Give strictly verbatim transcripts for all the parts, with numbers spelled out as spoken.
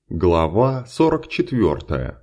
Глава сорок четвёртая.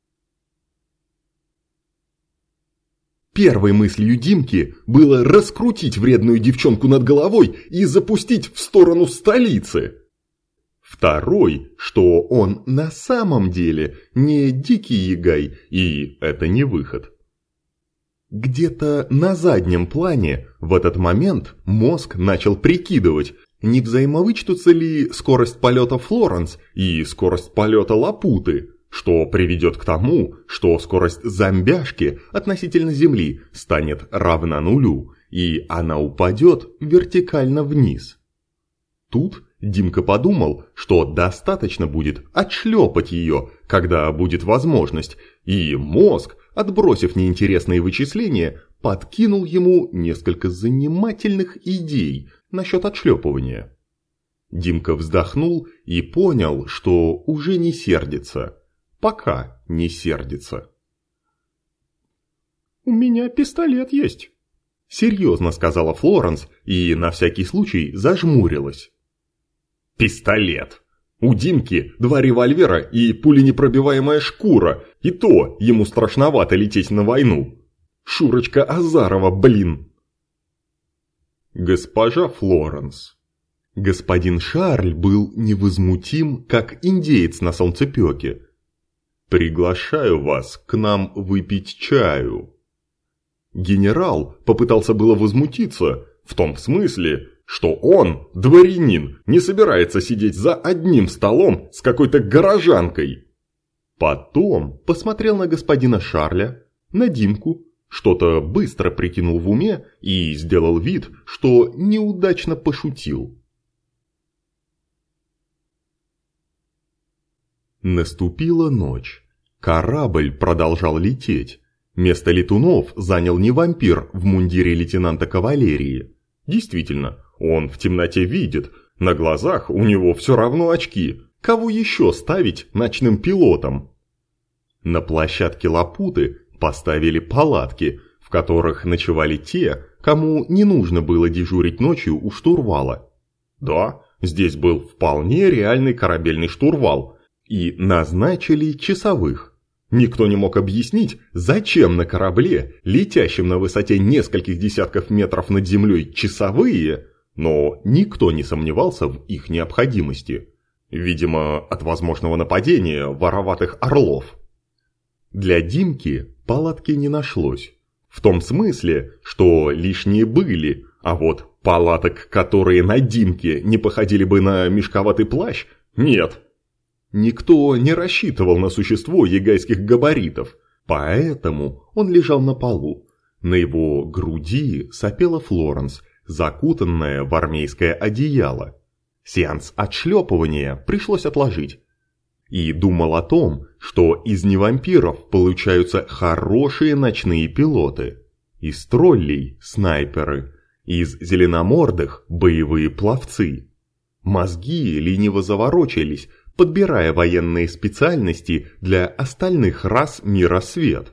Первой мыслью Димки было раскрутить вредную девчонку над головой и запустить в сторону столицы. Второй, что он на самом деле не дикий ягай, и это не выход. Где-то на заднем плане в этот момент мозг начал прикидывать, не взаимовычтутся ли скорость полета Флоренс и скорость полета Лапуты, что приведет к тому, что скорость зомбяшки относительно Земли станет равна нулю, и она упадет вертикально вниз. Тут Димка подумал, что достаточно будет отшлепать ее, когда будет возможность, и мозг, отбросив неинтересные вычисления, подкинул ему несколько занимательных идей насчет отшлепывания. Димка вздохнул и понял, что уже не сердится. Пока не сердится. «У меня пистолет есть», — серьезно сказала Флоренс и на всякий случай зажмурилась. «Пистолет! У Димки два револьвера и пуленепробиваемая шкура, и то ему страшновато лететь на войну. Шурочка Азарова, блин!» «Госпожа Флоренс». Господин Шарль был невозмутим, как индеец на солнцепёке. «Приглашаю вас к нам выпить чаю». Генерал попытался было возмутиться, в том смысле, что он, дворянин, не собирается сидеть за одним столом с какой-то горожанкой. Потом посмотрел на господина Шарля, на Димку, что-то быстро прикинул в уме и сделал вид, что неудачно пошутил. Наступила ночь. Корабль продолжал лететь. Место летунов занял не вампир в мундире лейтенанта кавалерии. Действительно, он в темноте видит, на глазах у него все равно очки. Кого еще ставить ночным пилотом? На площадке Лапуты поставили палатки, в которых ночевали те, кому не нужно было дежурить ночью у штурвала. Да, здесь был вполне реальный корабельный штурвал. И назначили часовых. Никто не мог объяснить, зачем на корабле, летящем на высоте нескольких десятков метров над землей, часовые, но никто не сомневался в их необходимости. Видимо, от возможного нападения вороватых орлов. Для Димки палатки не нашлось. В том смысле, что лишние были, а вот палаток, которые на Димке не походили бы на мешковатый плащ, нет. Никто не рассчитывал на существо ягайских габаритов, поэтому он лежал на полу. На его груди сопела Флоренс, закутанная в армейское одеяло. Сеанс отшлепывания пришлось отложить. И думал о том, что из невампиров получаются хорошие ночные пилоты. Из троллей – снайперы, из зеленомордых – боевые пловцы. Мозги лениво заворочились, подбирая военные специальности для остальных рас мира свет.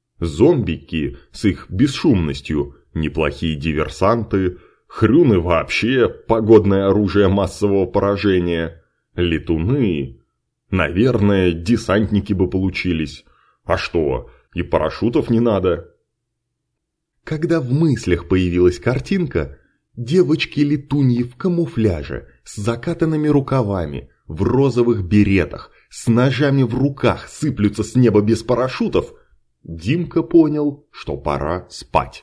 Зомбики с их бесшумностью, неплохие диверсанты, хрюны вообще погодное оружие массового поражения, летуны, наверное, десантники бы получились. А что, и парашютов не надо? Когда в мыслях появилась картинка, девочки-летуньи в камуфляже, с закатанными рукавами, в розовых беретах, с ножами в руках сыплются с неба без парашютов, Димка понял, что пора спать.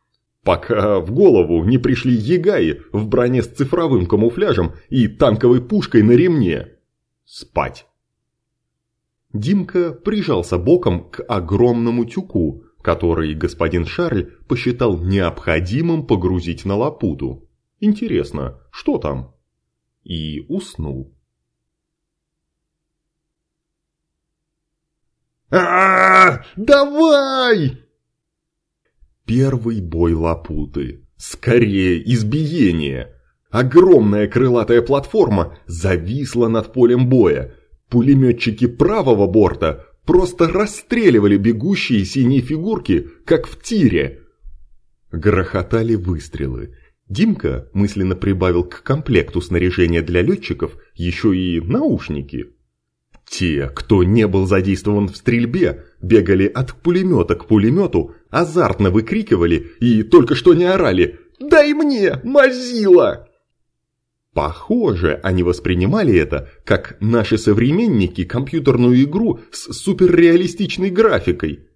Пока в голову не пришли ягаи в броне с цифровым камуфляжем и танковой пушкой на ремне. Спать. Димка прижался боком к огромному тюку, который господин Шарль посчитал необходимым погрузить на Лапуту. Интересно, что там? И уснул. А-а-а! Давай! Первый бой Лапуты. Скорее избиение. Огромная крылатая платформа зависла над полем боя. Пулеметчики правого борта просто расстреливали бегущие синие фигурки, как в тире. Грохотали выстрелы. Димка мысленно прибавил к комплекту снаряжения для летчиков еще и наушники. Те, кто не был задействован в стрельбе, бегали от пулемета к пулемету, азартно выкрикивали и только что не орали «Дай мне, Мазила!». Похоже, они воспринимали это как наши современники компьютерную игру с суперреалистичной графикой.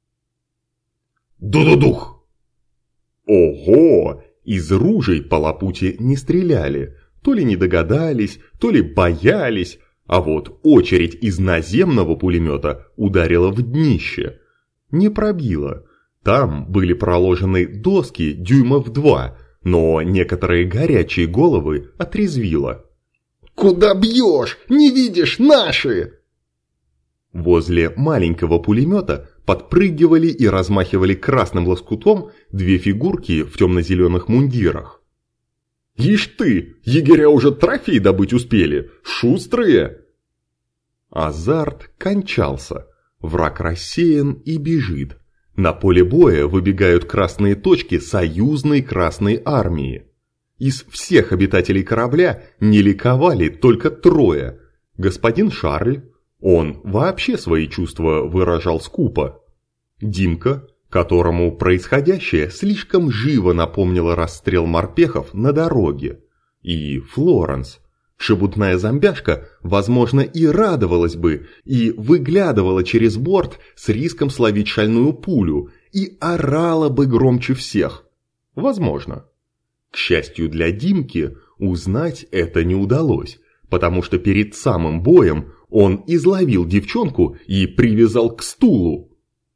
Ду-ду-дух! Ого! Из ружей по Лапуте не стреляли. То ли не догадались, то ли боялись. А вот очередь из наземного пулемета ударила в днище. Не пробила. Там были проложены доски дюймов два, но некоторые горячие головы отрезвило. «Куда бьешь? Не видишь, наши!» Возле маленького пулемета подпрыгивали и размахивали красным лоскутом две фигурки в темно-зеленых мундирах. «Ишь ты, егеря уже трофей добыть успели, шустрые!» Азарт кончался, враг рассеян и бежит. На поле боя выбегают красные точки союзной Красной Армии. Из всех обитателей корабля не ликовали только трое. Господин Шарль, он вообще свои чувства выражал скупо. Димка, которому происходящее слишком живо напомнило расстрел морпехов на дороге. И Флоренс, шебутная зомбяшка, возможно, и радовалась бы, и выглядывала через борт с риском словить шальную пулю, и орала бы громче всех. Возможно. К счастью для Димки, узнать это не удалось, потому что перед самым боем он изловил девчонку и привязал к стулу.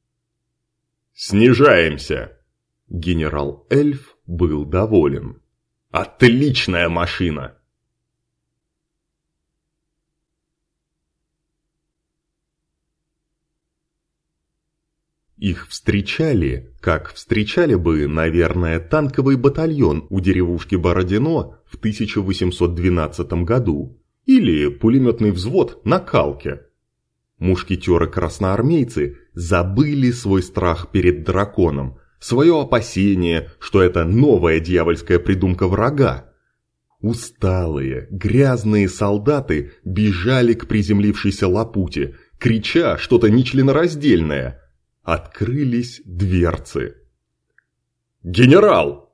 «Снижаемся!» Генерал Эльф был доволен. «Отличная машина!» Их встречали, как встречали бы, наверное, танковый батальон у деревушки Бородино в тысяча восемьсот двенадцатом году или пулеметный взвод на Калке. Мушкетеры-красноармейцы забыли свой страх перед драконом, свое опасение, что это новая дьявольская придумка врага. Усталые, грязные солдаты бежали к приземлившейся Лапуте, крича что-то нечленораздельное. Открылись дверцы. «Генерал!»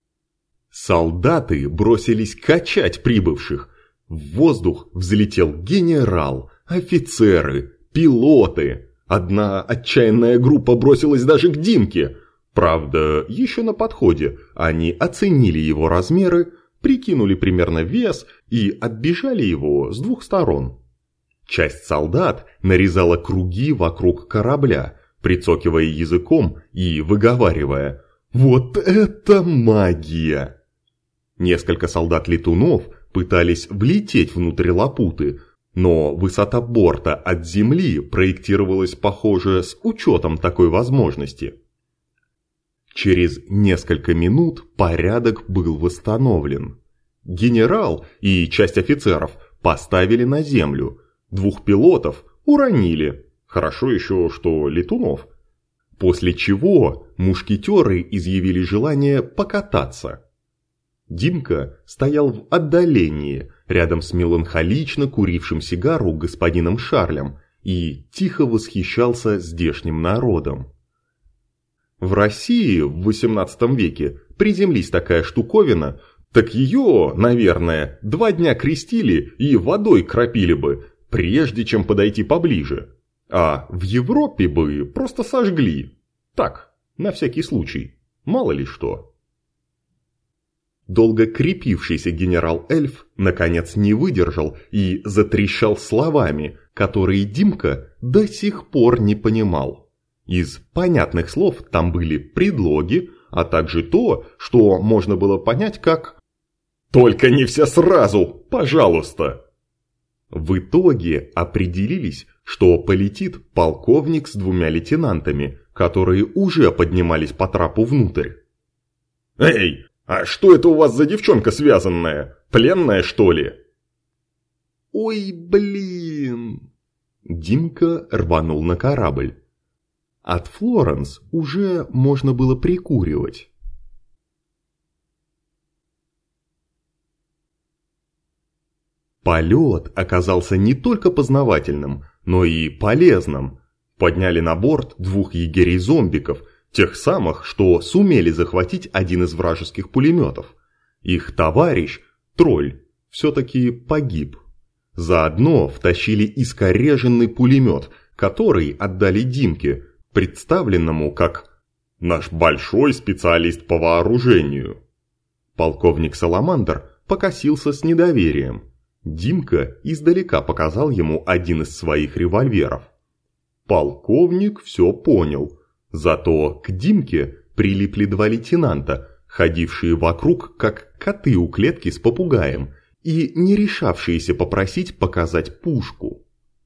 Солдаты бросились качать прибывших. В воздух взлетел генерал, офицеры, пилоты. Одна отчаянная группа бросилась даже к Димке. Правда, еще на подходе они оценили его размеры, прикинули примерно вес и оббежали его с двух сторон. Часть солдат нарезала круги вокруг корабля, прицокивая языком и выговаривая «Вот это магия!». Несколько солдат-летунов пытались влететь внутрь Лапуты, но высота борта от земли проектировалась, похоже, с учетом такой возможности. Через несколько минут порядок был восстановлен. Генерал и часть офицеров поставили на землю, двух пилотов уронили. Хорошо еще, что летунов. После чего мушкетеры изъявили желание покататься. Димка стоял в отдалении, рядом с меланхолично курившим сигару господином Шарлем, и тихо восхищался здешним народом. В России в восемнадцатом веке приземлись такая штуковина, так ее, наверное, два дня крестили и водой кропили бы, прежде чем подойти поближе. А в Европе бы просто сожгли. Так, на всякий случай. Мало ли что. Долго крепившийся генерал Эльф наконец не выдержал и затрещал словами, которые Димка до сих пор не понимал. Из понятных слов там были предлоги, а также то, что можно было понять как «Только не все сразу, пожалуйста!». В итоге определились, что полетит полковник с двумя лейтенантами, которые уже поднимались по трапу внутрь. «Эй, а что это у вас за девчонка связанная? Пленная, что ли?» «Ой, блин!» Димка рванул на корабль. От Флоренс уже можно было прикуривать. Полет оказался не только познавательным, но и полезным. Подняли на борт двух егерей-зомбиков, тех самых, что сумели захватить один из вражеских пулеметов. Их товарищ, тролль, все-таки погиб. Заодно втащили искореженный пулемет, который отдали Димке, представленному как «наш большой специалист по вооружению». Полковник Саламандр покосился с недоверием. Димка издалека показал ему один из своих револьверов. Полковник все понял, зато к Димке прилипли два лейтенанта, ходившие вокруг как коты у клетки с попугаем и не решавшиеся попросить показать пушку.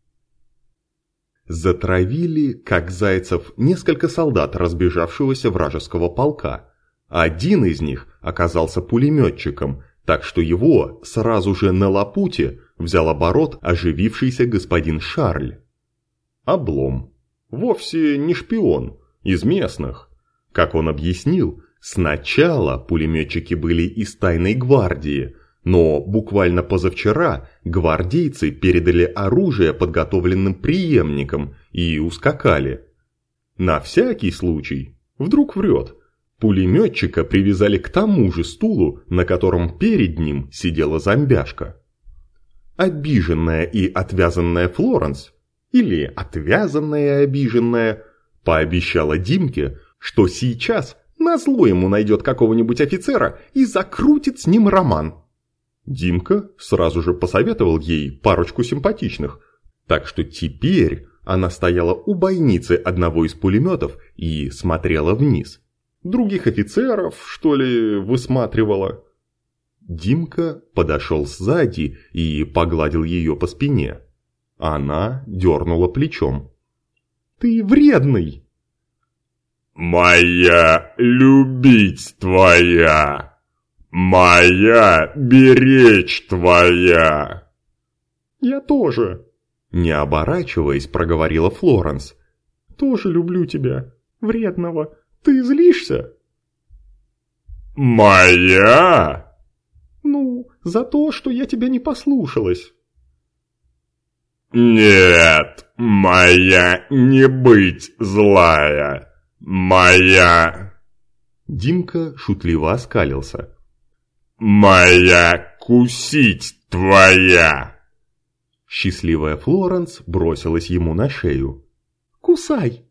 Затравили, как зайцев, несколько солдат разбежавшегося вражеского полка. Один из них оказался пулеметчиком, так что его сразу же на лапуте взял оборот оживившийся господин Шарль. Облом. Вовсе не шпион, из местных. Как он объяснил, сначала пулеметчики были из тайной гвардии, но буквально позавчера гвардейцы передали оружие подготовленным преемникам и ускакали. На всякий случай, вдруг врет, пулеметчика привязали к тому же стулу, на котором перед ним сидела зомбяшка. Обиженная и отвязанная Флоренс, или отвязанная и обиженная, пообещала Димке, что сейчас назло ему найдет какого-нибудь офицера и закрутит с ним роман. Димка сразу же посоветовал ей парочку симпатичных, так что теперь она стояла у бойницы одного из пулеметов и смотрела вниз. Других офицеров, что ли, высматривала? Димка подошел сзади и погладил ее по спине. Она дернула плечом. «Ты вредный!» «Моя любить твоя! Моя беречь твоя!» «Я тоже!» Не оборачиваясь, проговорила Флоренс. «Тоже люблю тебя, вредного. Ты злишься?» «Моя?» «Ну, за то, что я тебя не послушалась». «Нет, моя не быть злая. Моя...» Димка шутливо оскалился. «Моя кусить твоя!» Счастливая Флоренс бросилась ему на шею. «Кусай!»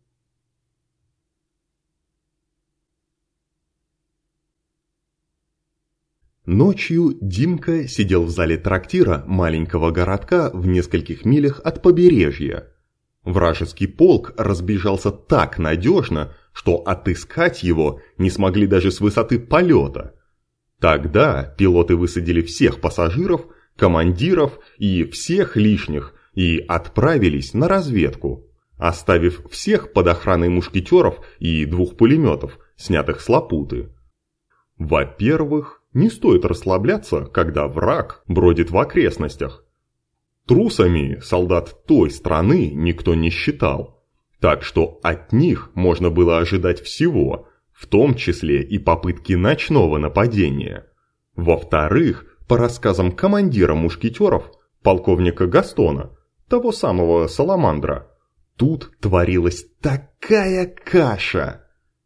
Ночью Димка сидел в зале трактира маленького городка в нескольких милях от побережья. Вражеский полк разбежался так надежно, что отыскать его не смогли даже с высоты полета. Тогда пилоты высадили всех пассажиров, командиров и всех лишних и отправились на разведку, оставив всех под охраной мушкетеров и двух пулеметов, снятых с лапуты. Во-первых, не стоит расслабляться, когда враг бродит в окрестностях. Трусами солдат той страны никто не считал, так что от них можно было ожидать всего, в том числе и попытки ночного нападения. Во-вторых, по рассказам командира мушкетеров, полковника Гастона, того самого Саламандра, тут творилась такая каша.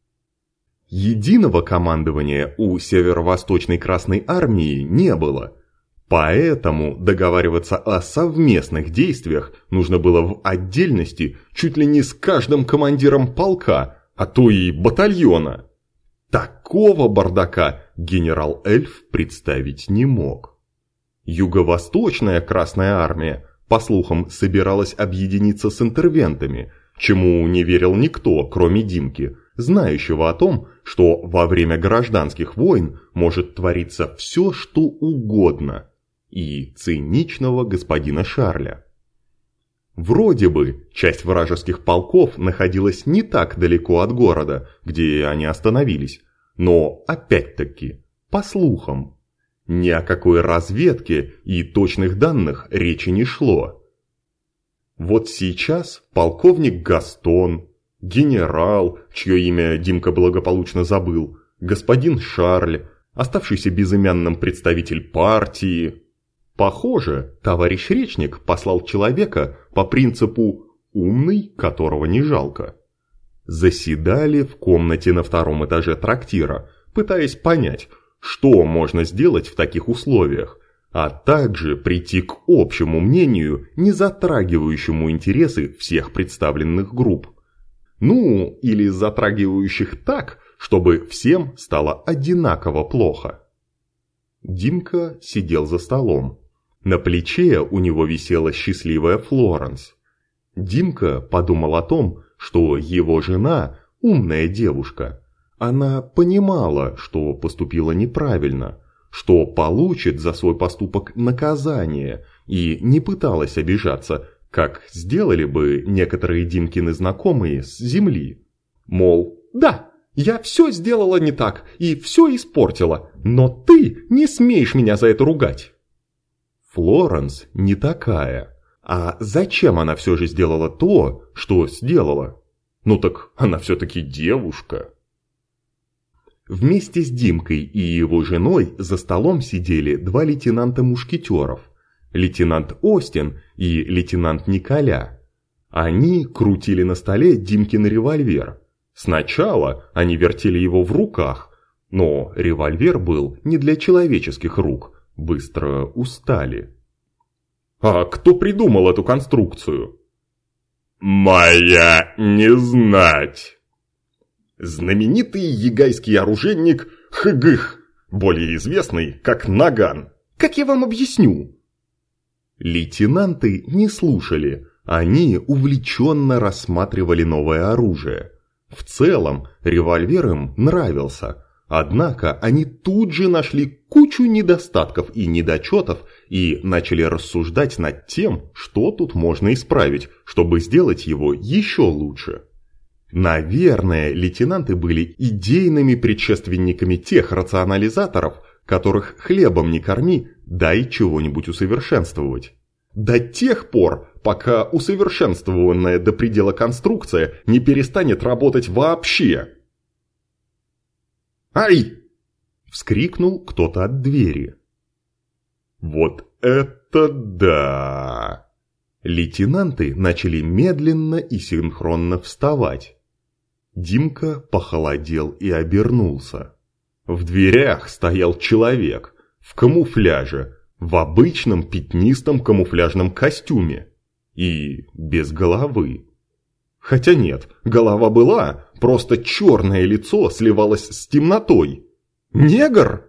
Единого командования у Северо-Восточной Красной Армии не было, поэтому договариваться о совместных действиях нужно было в отдельности чуть ли не с каждым командиром полка, а то и батальона. Такого бардака генерал Эльф представить не мог. Юго-Восточная Красная Армия, по слухам, собиралась объединиться с интервентами, чему не верил никто, кроме Димки, знающего о том, что во время гражданских войн может твориться все, что угодно, и циничного господина Шарля. Вроде бы часть вражеских полков находилась не так далеко от города, где они остановились, но опять-таки, по слухам, ни о какой разведке и точных данных речи не шло. Вот сейчас полковник Гастон, генерал, чье имя Димка благополучно забыл, господин Шарль, оставшийся безымянным представитель партии, Похоже, товарищ Речник послал человека по принципу «умный, которого не жалко». Заседали в комнате на втором этаже трактира, пытаясь понять, что можно сделать в таких условиях, а также прийти к общему мнению, не затрагивающему интересы всех представленных групп. Ну, или затрагивающих так, чтобы всем стало одинаково плохо. Димка сидел за столом. На плече у него висела счастливая Флоренс. Димка подумал о том, что его жена – умная девушка. Она понимала, что поступила неправильно, что получит за свой поступок наказание, и не пыталась обижаться, как сделали бы некоторые Димкины знакомые с земли. Мол, да, я все сделала не так и все испортила, но ты не смеешь меня за это ругать. Флоренс не такая. А зачем она все же сделала то, что сделала? Ну так она все-таки девушка. Вместе с Димкой и его женой за столом сидели два лейтенанта-мушкетеров, лейтенант Остин и лейтенант Николя. Они крутили на столе Димкин револьвер. Сначала они вертели его в руках, но револьвер был не для человеческих рук, быстро устали. «А кто придумал эту конструкцию?» «Моя не знать». Знаменитый егайский оружейник Хгых, более известный как Наган. Как я вам объясню? Лейтенанты не слушали, они увлеченно рассматривали новое оружие. В целом, револьвер им нравился, однако они тут же нашли кучу недостатков и недочетов и начали рассуждать над тем, что тут можно исправить, чтобы сделать его еще лучше. Наверное, лейтенанты были идейными предшественниками тех рационализаторов, которых хлебом не корми, дай чего-нибудь усовершенствовать. До тех пор, пока усовершенствованная до предела конструкция не перестанет работать вообще. «Ай!» – вскрикнул кто-то от двери. «Вот это да!» Лейтенанты начали медленно и синхронно вставать. Димка похолодел и обернулся. В дверях стоял человек в камуфляже, в обычном пятнистом камуфляжном костюме и без головы. Хотя нет, голова была, просто черное лицо сливалось с темнотой. «Негр!»